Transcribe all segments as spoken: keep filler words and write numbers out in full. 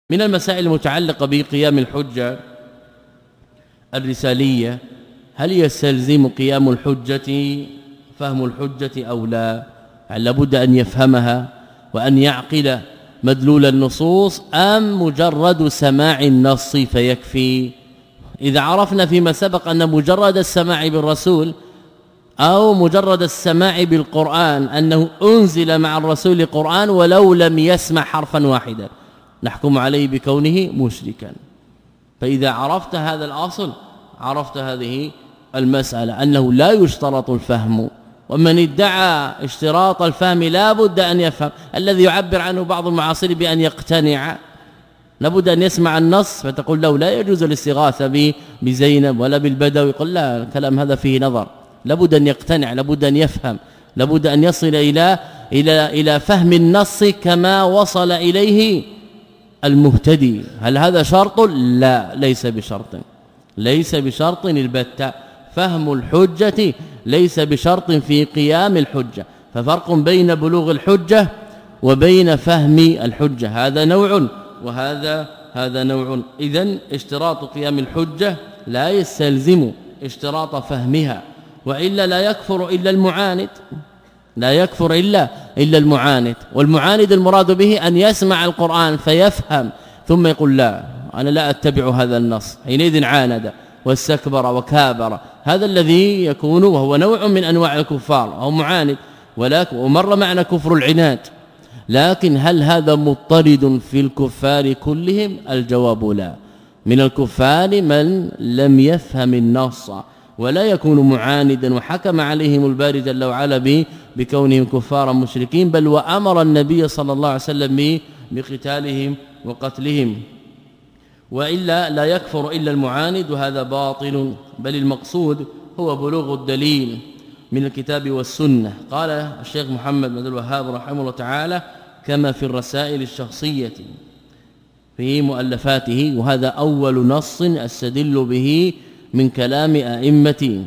من المسائل المتعلقة بقيام الحجة الرسالية، هل يستلزم قيام الحجة فهم الحجة أو لا؟ هل لابد أن يفهمها وأن يعقل مدلول النصوص أم مجرد سماع النص فيكفي؟ إذا عرفنا فيما سبق أن مجرد السماع بالرسول أو مجرد السماع بالقرآن أنه أنزل مع الرسول قرآن ولو لم يسمع حرفا واحدا نحكم عليه بكونه مشركا. فإذا عرفت هذا الأصل عرفت هذه المسألة أنه لا يشترط الفهم، ومن ادعى اشتراط الفهم لا بد أن يفهم. الذي يعبر عنه بعض المعاصرين بأن يقتنع لابد أن يسمع النص، فتقول له لا يجوز الاستغاثة بزينب ولا بالبدوي، يقول لا، الكلام هذا فيه نظر. لابد أن يقتنع، لابد أن يفهم، لابد أن يصل إلى إلى إلى فهم النص كما وصل إليه المهتدي. هل هذا شرط؟ لا، ليس بشرط، ليس بشرط البتة. فهم الحجة ليس بشرط في قيام الحجة، ففرق بين بلوغ الحجة وبين فهم الحجة، هذا نوع وهذا هذا نوع. إذن اشتراط قيام الحجة لا يستلزم اشتراط فهمها، وإلا لا يكفر إلا المعاند، لا يكفر إلا إلا المعاند. والمعاند المراد به أن يسمع القرآن فيفهم ثم يقول لا، أنا لا أتبع هذا النص، حينئذ عاند واستكبر وكابر. هذا الذي يكون وهو نوع من أنواع الكفار أو معاند. ولكن ومر معنا كفر العناد، لكن هل هذا مضطرد في الكفار كلهم؟ الجواب لا. من الكفار من لم يفهم النص ولا يكون معاندا، وحكم عليهم الباري جل وعلا بكونهم كفارا مشركين، بل وأمر النبي صلى الله عليه وسلم بقتالهم وقتلهم. وإلا لا يكفر إلا المعاند، وهذا باطل. بل المقصود هو بلوغ الدليل من الكتاب والسنة. قال الشيخ محمد بن الوهاب رحمه الله تعالى كما في الرسائل الشخصية في مؤلفاته، وهذا أول نص أستدل به من كلام أئمة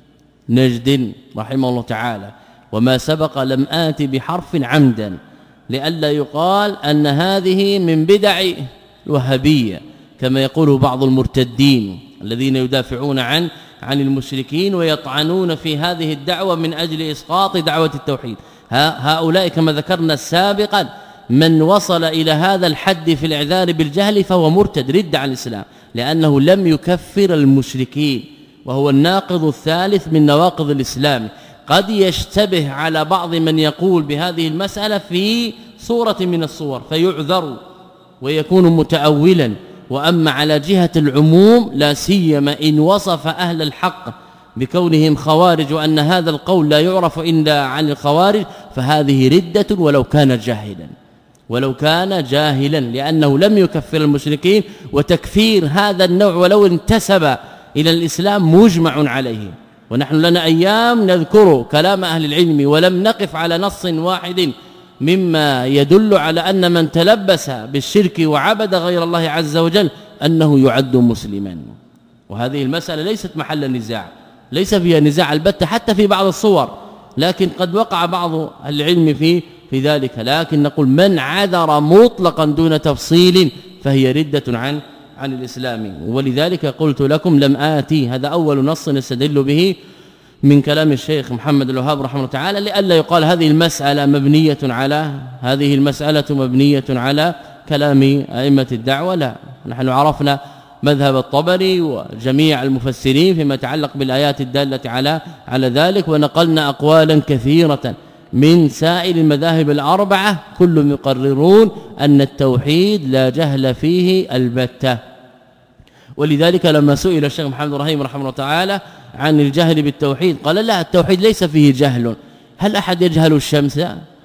نجد رحمه الله تعالى. وما سبق لم آت بحرف عمدا لئلا يقال أن هذه من بدع الوهابية كما يقول بعض المرتدين الذين يدافعون عن عن المشركين ويطعنون في هذه الدعوة من أجل إسقاط دعوة التوحيد. هؤلاء كما ذكرنا سابقا من وصل إلى هذا الحد في الإعذار بالجهل فهو مرتد، رد عن الإسلام، لأنه لم يكفر المشركين، وهو الناقض الثالث من نواقض الإسلام. قد يشتبه على بعض من يقول بهذه المسألة في صورة من الصور فيعذر ويكون متأولا، وأما على جهة العموم لا سيما إن وصف أهل الحق بكونهم خوارج وأن هذا القول لا يعرف إلا عن الخوارج، فهذه ردة ولو كان جاهلا، ولو كان جاهلا، لأنه لم يكفر المشركين. وتكفير هذا النوع ولو انتسب إلى الإسلام مجمع عليه. ونحن لنا أيام نذكر كلام أهل العلم ولم نقف على نص واحد مما يدل على أن من تلبس بالشرك وعبد غير الله عز وجل أنه يعد مسلما. وهذه المسألة ليست محل نزاع، ليس فيها نزاع البتة حتى في بعض الصور، لكن قد وقع بعض العلم في في ذلك. لكن نقول من عذر مطلقا دون تفصيل فهي ردة عن عن الإسلام. ولذلك قلت لكم لم آتي، هذا أول نص نستدل به من كلام الشيخ محمد الوهاب رحمه الله تعالى، لئلا يقال هذه المسألة مبنية على هذه المسألة مبنية على كلام أئمة الدعوة. لا، نحن عرفنا مذهب الطبري وجميع المفسرين فيما يتعلق بالآيات الدالة على على ذلك، ونقلنا أقوالا كثيرة من سائر المذاهب الأربعة كلهم يقررون أن التوحيد لا جهل فيه البتة. ولذلك لما سئل الشيخ محمد الرحيم رحمه الله تعالى عن الجهل بالتوحيد قال لا، التوحيد ليس فيه جهل. هل أحد يجهل الشمس؟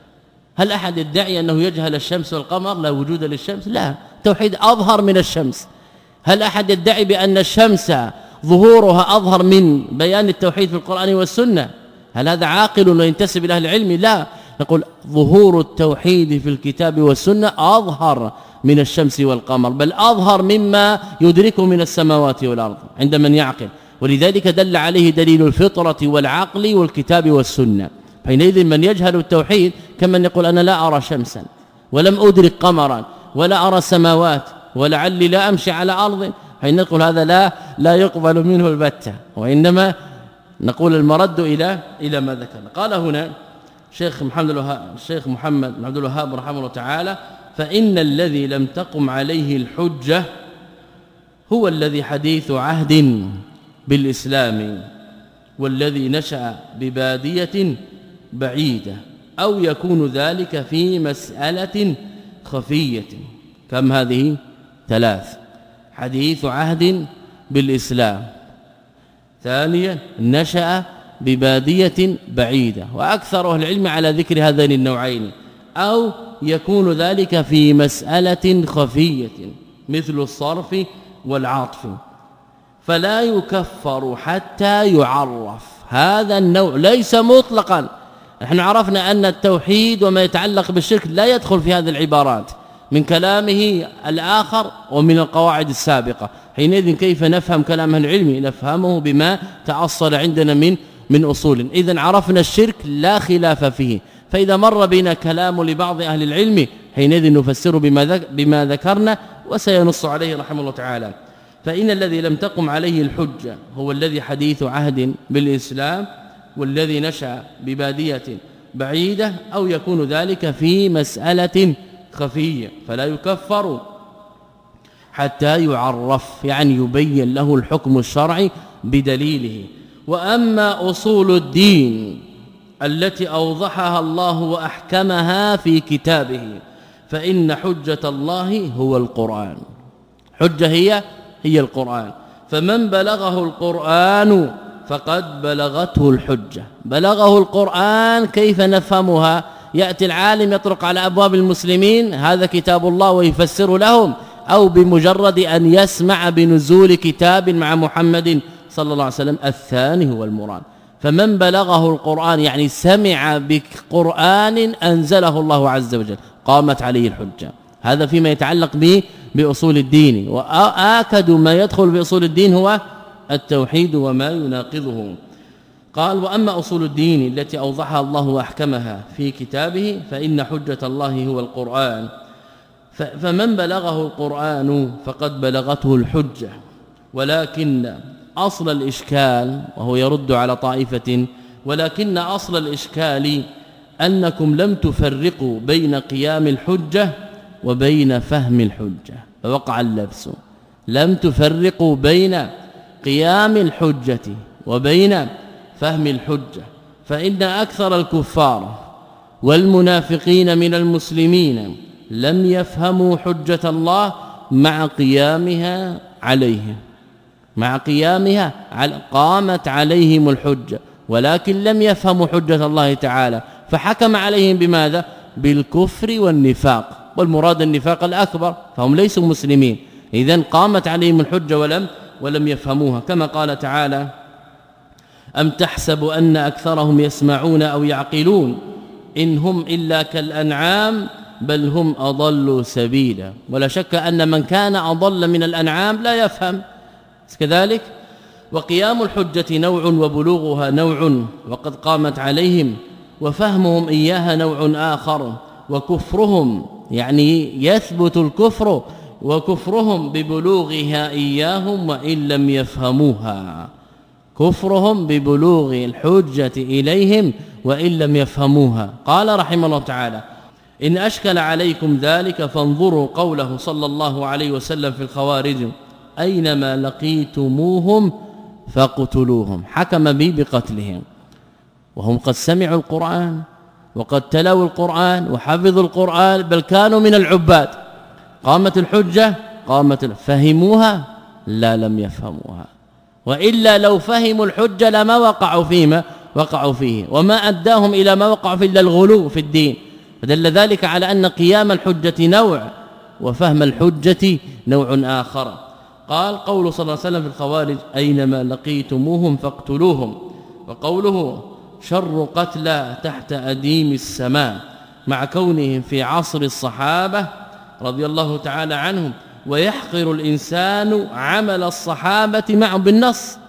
هل أحد يدعي أنه يجهل الشمس والقمر لا وجود للشمس؟ لا، التوحيد أظهر من الشمس. هل أحد يدعي بأن الشمس ظهورها أظهر من بيان التوحيد في القرآن والسنة؟ هل هذا عاقل وينتسب إلى أهل العلم؟ لا، نقول ظهور التوحيد في الكتاب والسنة أظهر من الشمس والقمر، بل أظهر مما يدركه من السماوات والأرض عند من يعقل. ولذلك دل عليه دليل الفطرة والعقل والكتاب والسنة. حينئذ من يجهل التوحيد كمن يقول أنا لا أرى شمسا ولم أدرك قمرا ولا أرى سماوات ولعلي لا أمشي على أرض، حين نقول هذا لا لا يقبل منه البتة، وإنما نقول المرد إلى إلى ما ذكرنا. قال هنا شيخ محمد الوهاب الشيخ محمد بن عبد الوهاب رحمه الله تعالى: فإن الذي لم تقم عليه الحجة هو الذي حديث عهد بالإسلام، والذي نشأ ببادية بعيدة، أو يكون ذلك في مسألة خفية. كم هذه؟ ثلاث: حديث عهد بالإسلام، ثانيا نشأ ببادية بعيدة، وأكثر أهل العلم على ذكر هذين النوعين، أو يكون ذلك في مسألة خفية مثل الصرف والعطف، فلا يكفر حتى يعرف. هذا النوع ليس مطلقا، نحن عرفنا أن التوحيد وما يتعلق بالشرك لا يدخل في هذه العبارات من كلامه الآخر ومن القواعد السابقة. حينئذ كيف نفهم كلام العلم؟ نفهمه بما تأصل عندنا من من أصول. إذن عرفنا الشرك لا خلاف فيه، فإذا مر بنا كلام لبعض أهل العلم حينئذ نفسره بما بما ذكرنا، وسينص عليه رحمه الله تعالى. فإن الذي لم تقم عليه الحجة هو الذي حديث عهد بالإسلام، والذي نشأ ببادية بعيدة، أو يكون ذلك في مسألة خفية، فلا يكفر حتى يعرف، يعني يبين له الحكم الشرعي بدليله. وأما أصول الدين التي أوضحها الله وأحكمها في كتابه فإن حجة الله هو القرآن. حجة هي هي القرآن، فمن بلغه القرآن فقد بلغته الحجة. بلغه القرآن كيف نفهمها؟ يأتي العالم يطرق على أبواب المسلمين هذا كتاب الله ويفسر لهم، أو بمجرد أن يسمع بنزول كتاب مع محمد صلى الله عليه وسلم؟ الثاني هو المراد. فمن بلغه القرآن يعني سمع بقرآن أنزله الله عز وجل قامت عليه الحجة. هذا فيما يتعلق به بأصول الدين. وآكد ما يدخل بأصول الدين هو التوحيد وما يناقضه. قال: وأما أصول الدين التي أوضحها الله وأحكمها في كتابه فإن حجة الله هو القرآن، فمن بلغه القرآن فقد بلغته الحجة. ولكن أصل الإشكال، وهو يرد على طائفة، ولكن أصل الإشكال أنكم لم تفرقوا بين قيام الحجة وبين فهم الحجة، فوقع اللبس. لم تفرقوا بين قيام الحجة وبين فهم الحجة، فإن أكثر الكفار والمنافقين من المسلمين لم يفهموا حجة الله مع قيامها عليهم مع قيامها قامت عليهم الحجة، ولكن لم يفهموا حجة الله تعالى، فحكم عليهم بماذا؟ بالكفر والنفاق، والمراد النفاق الأكبر، فهم ليسوا مسلمين. إذن قامت عليهم الحجة ولم ولم يفهموها، كما قال تعالى: أم تحسب أن أكثرهم يسمعون أو يعقلون إن هم إلا كالأنعام بل هم أضلوا سبيلا. ولا شك أن من كان أضل من الأنعام لا يفهم كذلك. وقيام الحجة نوع وبلوغها نوع، وقد قامت عليهم، وفهمهم إياها نوع آخر، وكفرهم يعني يثبت الكفر وكفرهم ببلوغها إياهم وإن لم يفهموها، كفرهم ببلوغ الحجة إليهم وإن لم يفهموها. قال رحمه الله تعالى: إن أشكل عليكم ذلك فانظروا قوله صلى الله عليه وسلم في الخوارج: أينما لقيتموهم فاقتلوهم. حكم بي بقتلهم وهم قد سمعوا القرآن وقد تلوا القرآن وحفظوا القرآن، بل كانوا من العباد. قامت الحجة، قامت فهموها؟ لا، لم يفهموها، وإلا لو فهموا الحجة لما وقعوا فيما وقعوا فيه، وما أداهم إلى ما وقعوا فيه إلا الغلو في الدين. فدل ذلك على أن قيام الحجة نوع وفهم الحجة نوع آخر. قال قول صلى الله عليه وسلم في الخوارج: أينما لقيتموهم فاقتلوهم. وقوله: شر قتلى تحت أديم السماء، مع كونهم في عصر الصحابة رضي الله تعالى عنهم، ويحقر الإنسان عمل الصحابة معهم بالنص.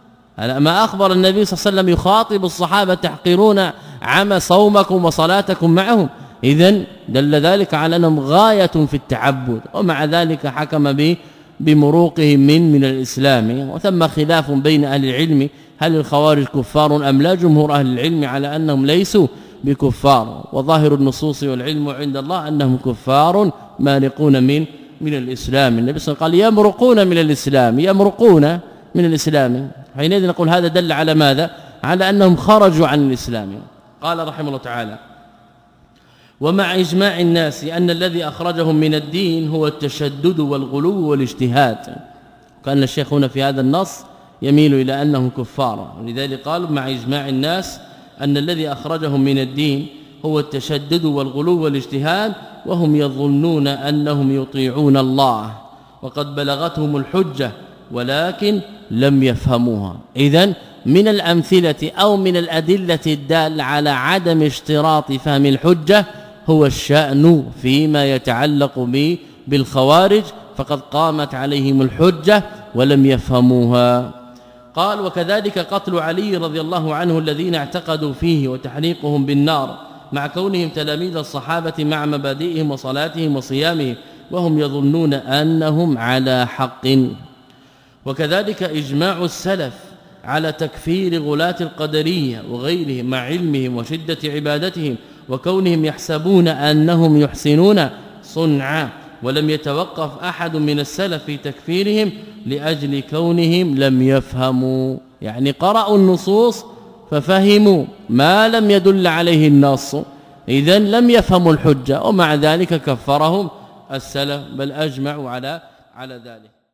ما أخبر النبي صلى الله عليه وسلم يخاطب الصحابة: تحقرون عمل صومكم وصلاتكم معهم. إذن دل ذلك على أنهم غاية في التعبد، ومع ذلك حكم به بمروقهم من من الإسلام. وثم خلاف بين أهل العلم هل الخوارج كفار أم لا. جمهور أهل العلم على أنهم ليسوا بكفار، وظاهر النصوص والعلم عند الله أنهم كفار مارقون من من الإسلام. النبي صلى الله عليه وسلم قال يمرقون من الإسلام، يمرقون من الإسلام. حينئذ نقول هذا دل على ماذا؟ على أنهم خرجوا عن الإسلام. قال رحمه الله تعالى: ومع إجماع الناس أن الذي أخرجهم من الدين هو التشدد والغلو والاجتهاد. كان الشيخ هنا في هذا النص يميل إلى أنهم كفار، ولذلك قال مع إجماع الناس أن الذي أخرجهم من الدين هو التشدد والغلو والاجتهاد، وهم يظنون أنهم يطيعون الله وقد بلغتهم الحجة ولكن لم يفهموها. إذن من الأمثلة أو من الأدلة الدالة على عدم اشتراط فهم الحجة هو الشأن فيما يتعلق به بالخوارج، فقد قامت عليهم الحجة ولم يفهموها. قال: وكذلك قتل علي رضي الله عنه الذين اعتقدوا فيه وتحريقهم بالنار مع كونهم تلاميذ الصحابة مع مبادئهم وصلاتهم وصيامهم وهم يظنون أنهم على حق. وكذلك إجماع السلف على تكفير غلاة القدرية وغيرهم مع علمهم وشدة عبادتهم وكونهم يحسبون أنهم يحسنون صنعا، ولم يتوقف أحد من السلف في تكفيرهم لأجل كونهم لم يفهموا، يعني قرأوا النصوص ففهموا ما لم يدل عليه النص، إذن لم يفهموا الحجة، ومع ذلك كفرهم السلف بل أجمعوا على على ذلك.